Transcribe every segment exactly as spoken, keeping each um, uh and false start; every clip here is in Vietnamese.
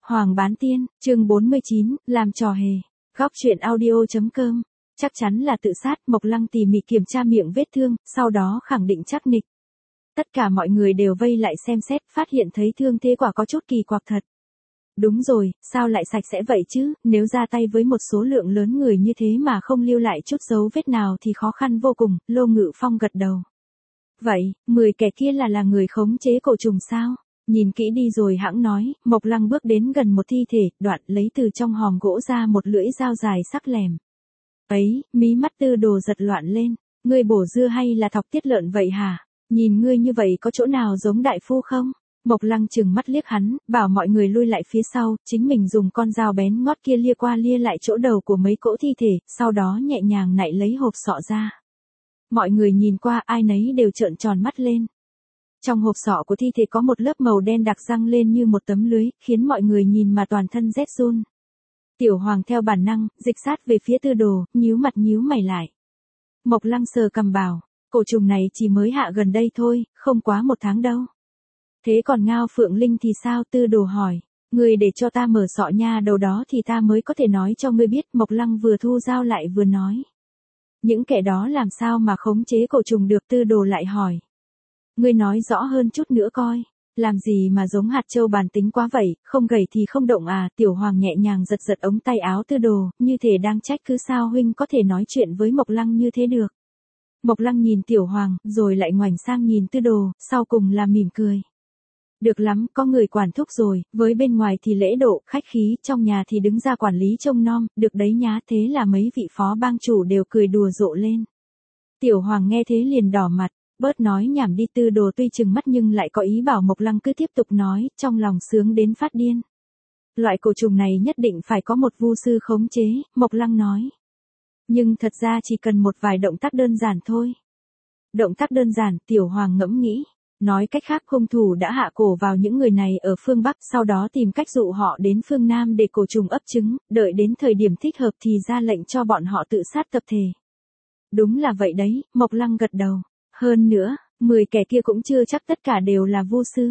Hoàng bán tiên, chương bốn mươi chín, làm trò hề. Góc truyện audio.com. Chắc chắn là tự sát, Mộc Lăng tỉ mỉ kiểm tra miệng vết thương, sau đó khẳng định chắc nịch. Tất cả mọi người đều vây lại xem xét, phát hiện thấy thương thế quả có chút kỳ quặc thật. Đúng rồi, sao lại sạch sẽ vậy chứ, nếu ra tay với một số lượng lớn người như thế mà không lưu lại chút dấu vết nào thì khó khăn vô cùng, Lô Ngự Phong gật đầu. Vậy, mười kẻ kia là là người khống chế cổ trùng sao? Nhìn kỹ đi rồi hãng nói, Mộc Lăng bước đến gần một thi thể, đoạn lấy từ trong hòm gỗ ra một lưỡi dao dài sắc lẻm. Ấy, mí mắt Tư Đồ giật loạn lên, ngươi bổ dưa hay là thọc tiết lợn vậy hả? Nhìn ngươi như vậy có chỗ nào giống đại phu không? Mộc Lăng chừng mắt liếc hắn, bảo mọi người lui lại phía sau, chính mình dùng con dao bén ngót kia lia qua lia lại chỗ đầu của mấy cỗ thi thể, sau đó nhẹ nhàng nạy lấy hộp sọ ra. Mọi người nhìn qua ai nấy đều trợn tròn mắt lên. Trong hộp sọ của thi thể có một lớp màu đen đặc răng lên như một tấm lưới, khiến mọi người nhìn mà toàn thân rét run. Tiểu Hoàng theo bản năng, dịch sát về phía Tư Đồ, nhíu mặt nhíu mày lại. Mộc Lăng sờ cằm bảo, cổ trùng này chỉ mới hạ gần đây thôi, không quá một tháng đâu. Thế còn Ngao Phượng Linh thì sao? Tư Đồ hỏi. Người để cho ta mở sọ nha, đầu đó thì ta mới có thể nói cho ngươi biết. Mộc Lăng vừa thu dao lại vừa nói. Những kẻ đó làm sao mà khống chế cổ trùng được? Tư Đồ lại hỏi. Ngươi nói rõ hơn chút nữa coi. Làm gì mà giống hạt châu bàn tính quá vậy, không gầy thì không động à? Tiểu Hoàng nhẹ nhàng giật giật ống tay áo Tư Đồ, như thể đang trách cứ sao huynh có thể nói chuyện với Mộc Lăng như thế được. Mộc Lăng nhìn Tiểu Hoàng, rồi lại ngoảnh sang nhìn Tư Đồ, sau cùng là mỉm cười. Được lắm, có người quản thúc rồi, với bên ngoài thì lễ độ, khách khí, trong nhà thì đứng ra quản lý trông nom, được đấy nhá. Thế là mấy vị phó bang chủ đều cười đùa rộ lên. Tiểu Hoàng nghe thế liền đỏ mặt, bớt nói nhảm đi. Tư Đồ tuy chừng mắt nhưng lại có ý bảo Mộc Lăng cứ tiếp tục nói, trong lòng sướng đến phát điên. Loại cổ trùng này nhất định phải có một vu sư khống chế, Mộc Lăng nói. Nhưng thật ra chỉ cần một vài động tác đơn giản thôi. Động tác đơn giản, Tiểu Hoàng ngẫm nghĩ. Nói cách khác, hung thủ đã hạ cổ vào những người này ở phương Bắc, sau đó tìm cách dụ họ đến phương Nam để cổ trùng ấp trứng, đợi đến thời điểm thích hợp thì ra lệnh cho bọn họ tự sát tập thể. Đúng là vậy đấy, Mộc Lăng gật đầu. Hơn nữa, mười kẻ kia cũng chưa chắc tất cả đều là vu sư.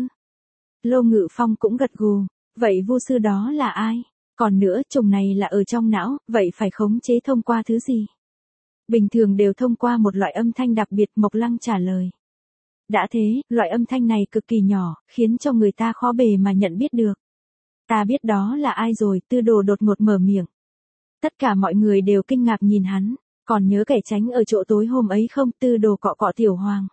Lô Ngự Phong cũng gật gù. Vậy vu sư đó là ai? Còn nữa, trùng này là ở trong não, vậy phải khống chế thông qua thứ gì? Bình thường đều thông qua một loại âm thanh đặc biệt, Mộc Lăng trả lời. Đã thế, loại âm thanh này cực kỳ nhỏ, khiến cho người ta khó bề mà nhận biết được. Ta biết đó là ai rồi, Tư Đồ đột ngột mở miệng. Tất cả mọi người đều kinh ngạc nhìn hắn. Còn nhớ kẻ tránh ở chỗ tối hôm ấy không? Tư Đồ cọ cọ Tiểu Hoàng.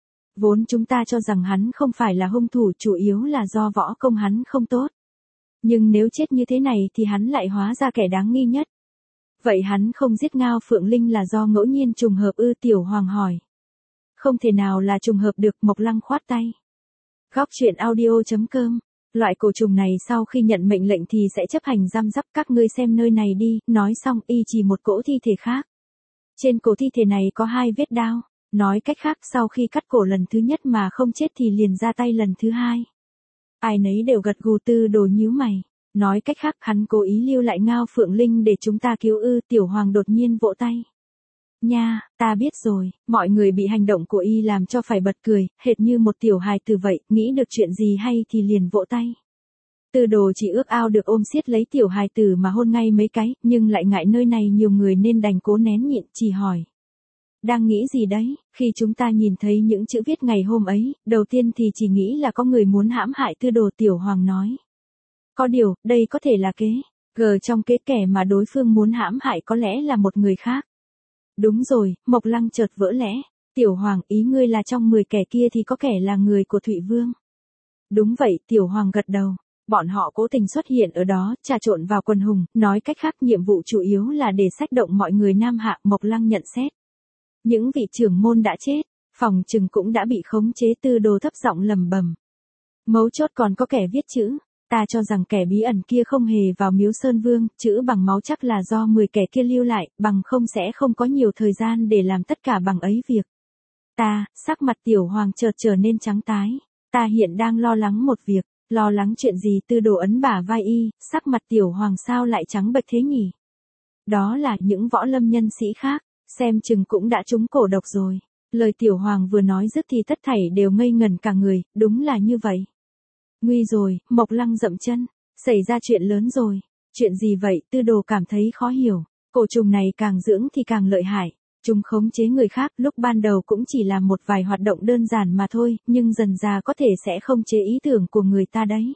Vốn chúng ta cho rằng hắn không phải là hung thủ, chủ yếu là do võ công hắn không tốt. Nhưng nếu chết như thế này thì hắn lại hóa ra kẻ đáng nghi nhất. Vậy hắn không giết Ngao Phượng Linh là do ngẫu nhiên trùng hợp ư? Tiểu Hoàng hỏi. Không thể nào là trùng hợp được, Mộc Lăng khoát tay. Góc truyện audio.com. Loại cổ trùng này sau khi nhận mệnh lệnh thì sẽ chấp hành giam giáp, các ngươi xem nơi này đi. Nói xong y chỉ một cỗ thi thể khác. Trên cổ thi thể này có hai vết đao. Nói cách khác, sau khi cắt cổ lần thứ nhất mà không chết thì liền ra tay lần thứ hai. Ai nấy đều gật gù. Tư Đồ nhíu mày. Nói cách khác, hắn cố ý lưu lại Ngao Phượng Linh để chúng ta cứu ư? Tiểu Hoàng đột nhiên vỗ tay. Nha, ta biết rồi. Mọi người bị hành động của y làm cho phải bật cười, hệt như một tiểu hài tử vậy, nghĩ được chuyện gì hay thì liền vỗ tay. Tư Đồ chỉ ước ao được ôm siết lấy tiểu hài tử mà hôn ngay mấy cái, nhưng lại ngại nơi này nhiều người nên đành cố nén nhịn, chỉ hỏi. Đang nghĩ gì đấy? Khi chúng ta nhìn thấy những chữ viết ngày hôm ấy, đầu tiên thì chỉ nghĩ là có người muốn hãm hại Tư Đồ. Tiểu Hoàng nói. Có điều, đây có thể là kế. Gờ trong kế kẻ mà đối phương muốn hãm hại có lẽ là một người khác. Đúng rồi, Mộc Lăng chợt vỡ lẽ. Tiểu Hoàng, ý ngươi là trong mười kẻ kia thì có kẻ là người của Thụy Vương. Đúng vậy, Tiểu Hoàng gật đầu. Bọn họ cố tình xuất hiện ở đó, trà trộn vào quần hùng, nói cách khác nhiệm vụ chủ yếu là để xách động mọi người Nam Hạ. Mộc Lăng nhận xét. Những vị trưởng môn đã chết, phòng trừng cũng đã bị khống chế. Tư Đồ thấp giọng lẩm bẩm. Mấu chốt còn có kẻ viết chữ. Ta cho rằng kẻ bí ẩn kia không hề vào Miếu Sơn Vương, chữ bằng máu chắc là do mười kẻ kia lưu lại, bằng không sẽ không có nhiều thời gian để làm tất cả bằng ấy việc. Ta, sắc mặt Tiểu Hoàng chợt trở nên trắng tái. Ta hiện đang lo lắng một việc. Lo lắng chuyện gì? Tư Đồ ấn bả vai y, sắc mặt Tiểu Hoàng sao lại trắng bệch thế nhỉ? Đó là những võ lâm nhân sĩ khác, xem chừng cũng đã trúng cổ độc rồi. Lời Tiểu Hoàng vừa nói dứt thì tất thảy đều ngây ngẩn cả người, đúng là như vậy. Nguy rồi, Mộc Lăng dậm chân. Xảy ra chuyện lớn rồi. Chuyện gì vậy? Tư đồ cảm thấy khó hiểu. Cổ trùng này càng dưỡng thì càng lợi hại. Chúng khống chế người khác, lúc ban đầu cũng chỉ là một vài hoạt động đơn giản mà thôi, nhưng dần dà có thể sẽ khống chế ý tưởng của người ta đấy.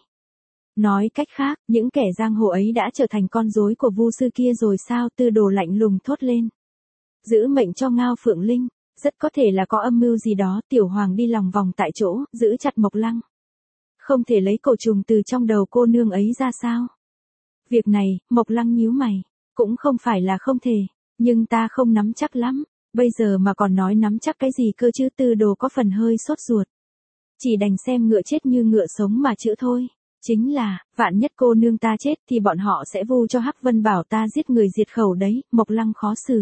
Nói cách khác, những kẻ giang hồ ấy đã trở thành con rối của Vu sư kia rồi sao? Tư đồ lạnh lùng thốt lên. Giữ mệnh cho Ngao Phượng Linh, rất có thể là có âm mưu gì đó. Tiểu Hoàng đi lòng vòng tại chỗ, giữ chặt Mộc Lăng. Không thể lấy cổ trùng từ trong đầu cô nương ấy ra sao? Việc này, Mộc Lăng nhíu mày, cũng không phải là không thể, nhưng ta không nắm chắc lắm, bây giờ mà còn nói nắm chắc cái gì cơ chứ? Tư đồ có phần hơi sốt ruột. Chỉ đành xem ngựa chết như ngựa sống mà chữa thôi. Chính là, vạn nhất cô nương ta chết thì bọn họ sẽ vu cho Hắc Vân bảo ta giết người diệt khẩu đấy. Mộc Lăng khó xử.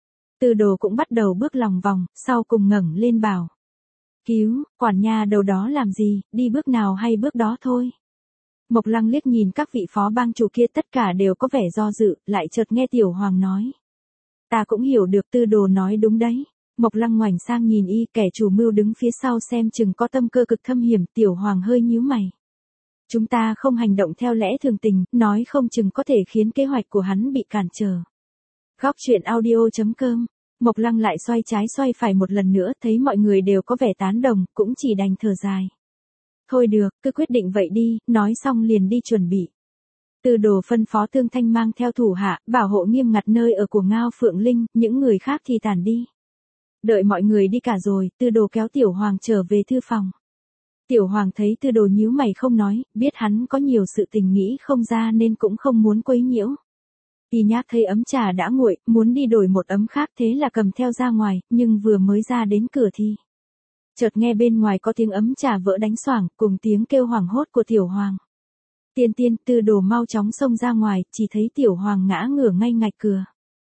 Tư đồ cũng bắt đầu bước lòng vòng, sau cùng ngẩng lên bảo. Cứu, quản nhà đầu đó làm gì, đi bước nào hay bước đó thôi. Mộc Lăng liếc nhìn các vị phó bang chủ kia, tất cả đều có vẻ do dự, lại chợt nghe Tiểu Hoàng nói. Ta cũng hiểu được. Tư đồ nói đúng đấy. Mộc Lăng ngoảnh sang nhìn y, kẻ chủ mưu đứng phía sau xem chừng có tâm cơ cực thâm hiểm. Tiểu Hoàng hơi nhíu mày. Chúng ta không hành động theo lẽ thường tình, nói không chừng có thể khiến kế hoạch của hắn bị cản trở. Góc truyện audio chấm com. Mộc Lăng lại xoay trái xoay phải một lần nữa, thấy mọi người đều có vẻ tán đồng, cũng chỉ đành thở dài. Thôi được, cứ quyết định vậy đi, nói xong liền đi chuẩn bị. Tư đồ phân phó Thương Thanh mang theo thủ hạ, bảo hộ nghiêm ngặt nơi ở của Ngao Phượng Linh, những người khác thì tản đi. Đợi mọi người đi cả rồi, Tư đồ kéo Tiểu Hoàng trở về thư phòng. Tiểu Hoàng thấy Tư đồ nhíu mày không nói, biết hắn có nhiều sự tình nghĩ không ra nên cũng không muốn quấy nhiễu. Y Nhác thấy ấm trà đã nguội, muốn đi đổi một ấm khác, thế là cầm theo ra ngoài, nhưng vừa mới ra đến cửa thì chợt nghe bên ngoài có tiếng ấm trà vỡ đánh xoảng, cùng tiếng kêu hoảng hốt của Tiểu Hoàng. Tiên tiên, Tư đồ mau chóng xông ra ngoài, chỉ thấy Tiểu Hoàng ngã ngửa ngay ngạch cửa.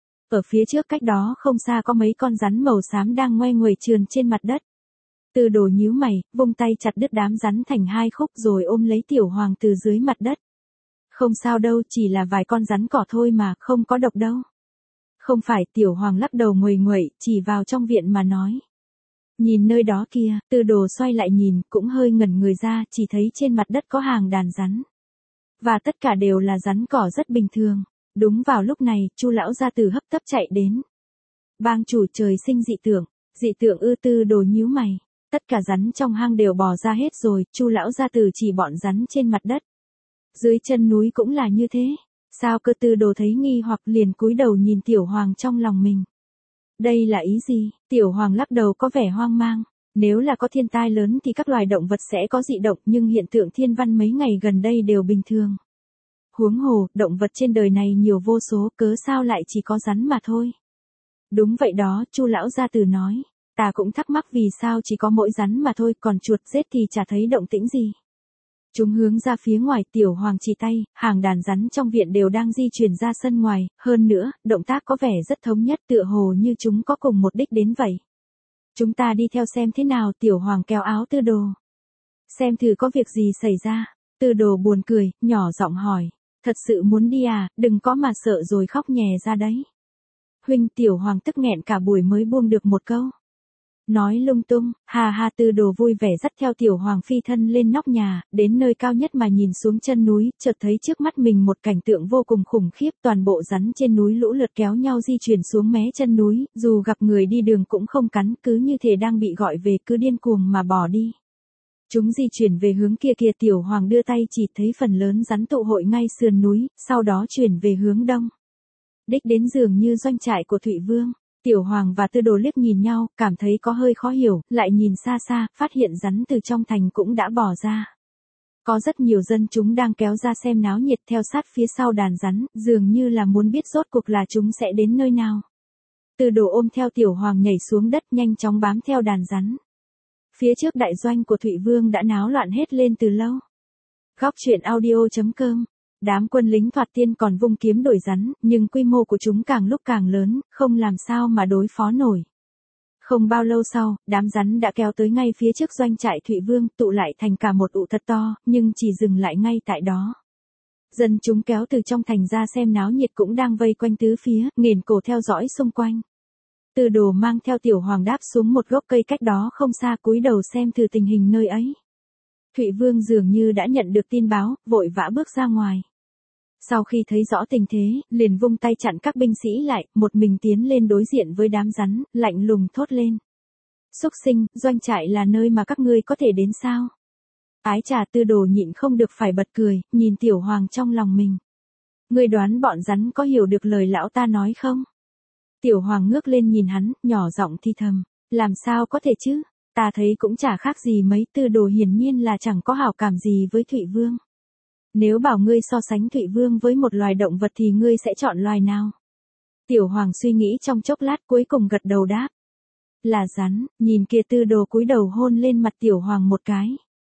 Ở phía trước cách đó không xa có mấy con rắn màu xám đang ngoe nguẩy trườn trên mặt đất. Tư đồ nhíu mày, vung tay chặt đứt đám rắn thành hai khúc rồi ôm lấy Tiểu Hoàng từ dưới mặt đất. Không sao đâu, chỉ là vài con rắn cỏ thôi mà, không có độc đâu. Không phải. Tiểu Hoàng lắc đầu nguầy nguậy, chỉ vào trong viện mà nói. Nhìn nơi đó kìa. Tư đồ xoay lại nhìn, cũng hơi ngẩn người ra, chỉ thấy trên mặt đất có hàng đàn rắn. Và tất cả đều là rắn cỏ rất bình thường. Đúng vào lúc này, Chu lão gia tử hấp tấp chạy đến. Bang chủ, trời sinh dị tượng. Dị tượng ư? Tư đồ nhíu mày. Tất cả rắn trong hang đều bò ra hết rồi. Chu lão gia tử chỉ bọn rắn trên mặt đất. Dưới chân núi cũng là như thế. Sao cơ? Tư đồ thấy nghi hoặc liền cúi đầu nhìn Tiểu Hoàng trong lòng mình. Đây là ý gì? Tiểu Hoàng lắc đầu có vẻ hoang mang. Nếu là có thiên tai lớn thì các loài động vật sẽ có dị động, nhưng hiện tượng thiên văn mấy ngày gần đây đều bình thường. Huống hồ, động vật trên đời này nhiều vô số, cớ sao lại chỉ có rắn mà thôi. Đúng vậy đó, Chu lão gia tử nói. Ta cũng thắc mắc vì sao chỉ có mỗi rắn mà thôi, còn chuột rết thì chả thấy động tĩnh gì. Chúng hướng ra phía ngoài. Tiểu Hoàng chỉ tay, hàng đàn rắn trong viện đều đang di chuyển ra sân ngoài, hơn nữa, động tác có vẻ rất thống nhất, tựa hồ như chúng có cùng một đích đến vậy. Chúng ta đi theo xem thế nào. Tiểu Hoàng kéo áo Tư đồ. Xem thử có việc gì xảy ra. Tư đồ buồn cười, nhỏ giọng hỏi. Thật sự muốn đi à? Đừng có mà sợ rồi khóc nhè ra đấy. Huynh. Tiểu Hoàng tức nghẹn cả buổi mới buông được một câu. Nói lung tung. Hà hà. Tư đồ vui vẻ dắt theo Tiểu Hoàng phi thân lên nóc nhà, đến nơi cao nhất mà nhìn xuống chân núi, chợt thấy trước mắt mình một cảnh tượng vô cùng khủng khiếp. Toàn bộ rắn trên núi lũ lượt kéo nhau di chuyển xuống mé chân núi, dù gặp người đi đường cũng không cắn, cứ như thể đang bị gọi về, cứ điên cuồng mà bỏ đi. Chúng di chuyển về hướng kia kìa. Tiểu Hoàng đưa tay chỉ, thấy phần lớn rắn tụ hội ngay sườn núi, sau đó chuyển về hướng đông. Đích đến dường như doanh trại của Thụy Vương. Tiểu Hoàng và Tư đồ liếc nhìn nhau, cảm thấy có hơi khó hiểu, lại nhìn xa xa, phát hiện rắn từ trong thành cũng đã bỏ ra. Có rất nhiều dân chúng đang kéo ra xem náo nhiệt theo sát phía sau đàn rắn, dường như là muốn biết rốt cuộc là chúng sẽ đến nơi nào. Tư đồ ôm theo Tiểu Hoàng nhảy xuống đất, nhanh chóng bám theo đàn rắn. Phía trước đại doanh của Thụy Vương đã náo loạn hết lên từ lâu. Góc truyện audio chấm com. Đám quân lính thoạt tiên còn vung kiếm đuổi rắn, nhưng quy mô của chúng càng lúc càng lớn, không làm sao mà đối phó nổi. Không bao lâu sau, đám rắn đã kéo tới ngay phía trước doanh trại Thụy Vương, tụ lại thành cả một ụ thật to, nhưng chỉ dừng lại ngay tại đó. Dân chúng kéo từ trong thành ra xem náo nhiệt cũng đang vây quanh tứ phía, nghển cổ theo dõi xung quanh. Tư đồ mang theo Tiểu Hoàng đáp xuống một gốc cây cách đó không xa, cúi đầu xem thử tình hình nơi ấy. Thụy Vương dường như đã nhận được tin báo, vội vã bước ra ngoài. Sau khi thấy rõ tình thế, liền vung tay chặn các binh sĩ lại, một mình tiến lên đối diện với đám rắn, lạnh lùng thốt lên. Xúc sinh, doanh trại là nơi mà các ngươi có thể đến sao? Ái trà Tư Đồ nhịn không được phải bật cười, nhìn Tiểu Hoàng trong lòng mình. Ngươi đoán bọn rắn có hiểu được lời lão ta nói không? Tiểu Hoàng ngước lên nhìn hắn, nhỏ giọng thì thầm. Làm sao có thể chứ? Ta thấy cũng chả khác gì mấy. Tư Đồ hiển nhiên là chẳng có hảo cảm gì với Thụy Vương. Nếu bảo ngươi so sánh Thụy Vương với một loài động vật thì ngươi sẽ chọn loài nào? Tiểu Hoàng suy nghĩ trong chốc lát cuối cùng gật đầu đáp. Là rắn. Nhìn kia Tư Đồ cúi đầu hôn lên mặt Tiểu Hoàng một cái.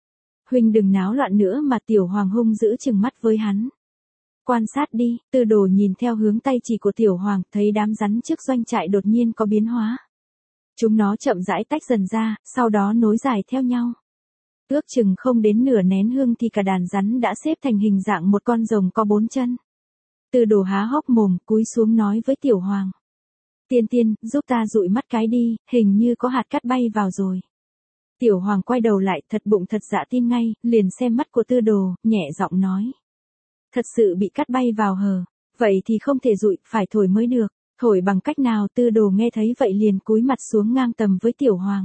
Huynh đừng náo loạn nữa mà. Tiểu Hoàng hung dữ trừng mắt với hắn. Quan sát đi. Tư Đồ nhìn theo hướng tay chỉ của Tiểu Hoàng, thấy đám rắn trước doanh trại đột nhiên có biến hóa. Chúng nó chậm rãi tách dần ra, sau đó nối dài theo nhau. Ước chừng không đến nửa nén hương thì cả đàn rắn đã xếp thành hình dạng một con rồng có bốn chân. Tư Đồ há hốc mồm, cúi xuống nói với Tiểu Hoàng. Tiên tiên, giúp ta dụi mắt cái đi, hình như có hạt cát bay vào rồi. Tiểu Hoàng quay đầu lại, thật bụng thật dạ tin ngay, liền xem mắt của Tư Đồ, nhẹ giọng nói. Thật sự bị cát bay vào hờ, vậy thì không thể dụi, phải thổi mới được. Thổi bằng cách nào? Tư Đồ nghe thấy vậy liền cúi mặt xuống ngang tầm với Tiểu Hoàng.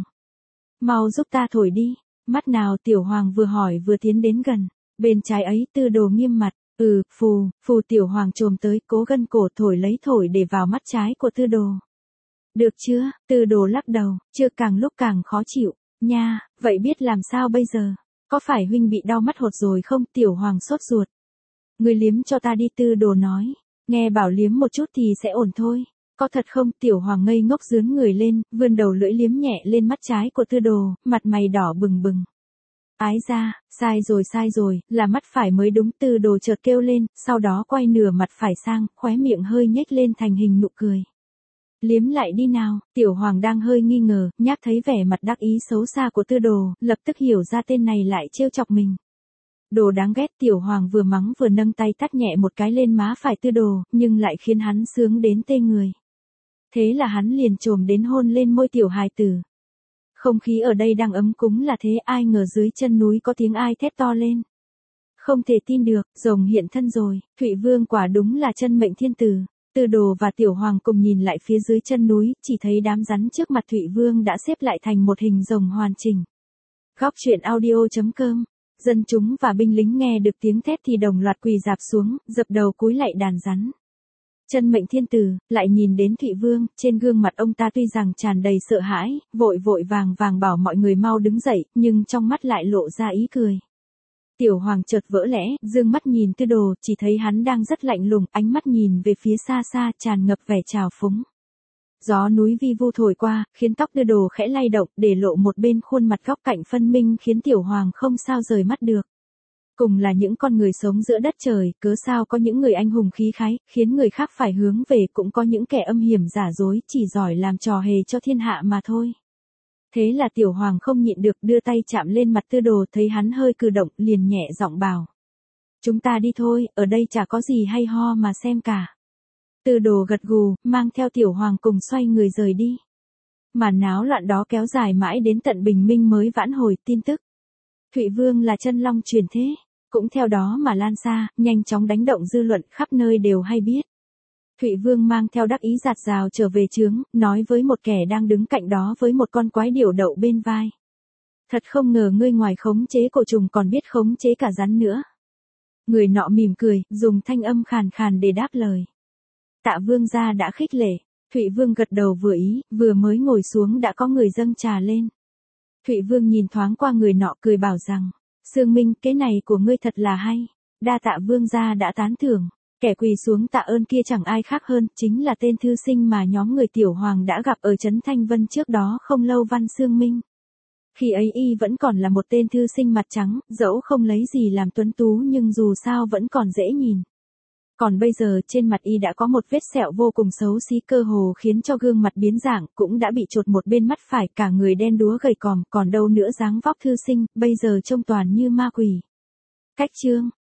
Mau giúp ta thổi đi. Mắt nào? Tiểu Hoàng vừa hỏi vừa tiến đến gần. Bên trái ấy. Tư Đồ nghiêm mặt. Ừ, phù, phù. Tiểu Hoàng chồm tới, cố gân cổ thổi lấy thổi để vào mắt trái của Tư Đồ. Được chưa? Tư Đồ lắc đầu, chưa, càng lúc càng khó chịu. Nha, vậy biết làm sao bây giờ? Có phải huynh bị đau mắt hột rồi không? Tiểu Hoàng sốt ruột. Ngươi liếm cho ta đi. Tư Đồ nói. Nghe bảo liếm một chút thì sẽ ổn thôi. Có thật không? Tiểu Hoàng ngây ngốc dướn người lên, vươn đầu lưỡi liếm nhẹ lên mắt trái của Tư Đồ, mặt mày đỏ bừng bừng. Ái ra, sai rồi sai rồi, là mắt phải mới đúng. Tư Đồ chợt kêu lên, sau đó quay nửa mặt phải sang, khóe miệng hơi nhếch lên thành hình nụ cười. Liếm lại đi nào. Tiểu Hoàng đang hơi nghi ngờ, nhác thấy vẻ mặt đắc ý xấu xa của Tư Đồ, lập tức hiểu ra tên này lại trêu chọc mình. Đồ đáng ghét. Tiểu Hoàng vừa mắng vừa nâng tay tát nhẹ một cái lên má phải Tư Đồ, nhưng lại khiến hắn sướng đến tê người. Thế là hắn liền chồm đến hôn lên môi tiểu hài tử. Không khí ở đây đang ấm cúng là thế, ai ngờ dưới chân núi có tiếng ai thét to lên. Không thể tin được, rồng hiện thân rồi. Thụy Vương quả đúng là chân mệnh thiên tử. Tư Đồ và Tiểu Hoàng cùng nhìn lại phía dưới chân núi, chỉ thấy đám rắn trước mặt Thụy Vương đã xếp lại thành một hình rồng hoàn chỉnh. Góc truyện audio chấm com. Dân chúng và binh lính nghe được tiếng thét thì đồng loạt quỳ rạp xuống, dập đầu cúi lạy đàn rắn. Chân mệnh thiên tử, lại nhìn đến Thụy Vương, trên gương mặt ông ta tuy rằng tràn đầy sợ hãi, vội vội vàng vàng bảo mọi người mau đứng dậy, nhưng trong mắt lại lộ ra ý cười. Tiểu Hoàng chợt vỡ lẽ, dương mắt nhìn Tư Đồ, chỉ thấy hắn đang rất lạnh lùng, ánh mắt nhìn về phía xa xa, tràn ngập vẻ trào phúng. Gió núi vi vu thổi qua, khiến tóc Tư Đồ khẽ lay động, để lộ một bên khuôn mặt góc cạnh phân minh, khiến Tiểu Hoàng không sao rời mắt được. Cùng là những con người sống giữa đất trời, cớ sao có những người anh hùng khí khái, khiến người khác phải hướng về, cũng có những kẻ âm hiểm giả dối, chỉ giỏi làm trò hề cho thiên hạ mà thôi. Thế là Tiểu Hoàng không nhịn được, đưa tay chạm lên mặt Tư Đồ, thấy hắn hơi cử động, liền nhẹ giọng bảo. Chúng ta đi thôi, ở đây chả có gì hay ho mà xem cả. Tư Đồ gật gù, mang theo Tiểu Hoàng cùng xoay người rời đi. Màn náo loạn đó kéo dài mãi đến tận bình minh mới vãn hồi tin tức. Thụy Vương là chân long truyền thế, cũng theo đó mà lan xa, nhanh chóng đánh động dư luận, khắp nơi đều hay biết. Thụy Vương mang theo đắc ý dạt dào trở về trướng, nói với một kẻ đang đứng cạnh đó với một con quái điểu đậu bên vai. Thật không ngờ ngươi ngoài khống chế cổ trùng còn biết khống chế cả rắn nữa. Người nọ mỉm cười, dùng thanh âm khàn khàn để đáp lời. Tạ Vương gia đã khích lệ. Thụy Vương gật đầu vừa ý, vừa mới ngồi xuống đã có người dâng trà lên. Thụy Vương nhìn thoáng qua người nọ cười bảo rằng, Sương Minh, cái này của ngươi thật là hay. Đa tạ Vương gia đã tán thưởng. Kẻ quỳ xuống tạ ơn kia chẳng ai khác hơn, chính là tên thư sinh mà nhóm người Tiểu Hoàng đã gặp ở trấn Thanh Vân trước đó không lâu. Văn Sương Minh. Khi ấy y vẫn còn là một tên thư sinh mặt trắng, dẫu không lấy gì làm tuấn tú nhưng dù sao vẫn còn dễ nhìn. Còn bây giờ trên mặt y đã có một vết sẹo vô cùng xấu xí, cơ hồ khiến cho gương mặt biến dạng, cũng đã bị chột một bên mắt phải, cả người đen đúa gầy còm, còn đâu nữa dáng vóc thư sinh, bây giờ trông toàn như ma quỷ. Cách chương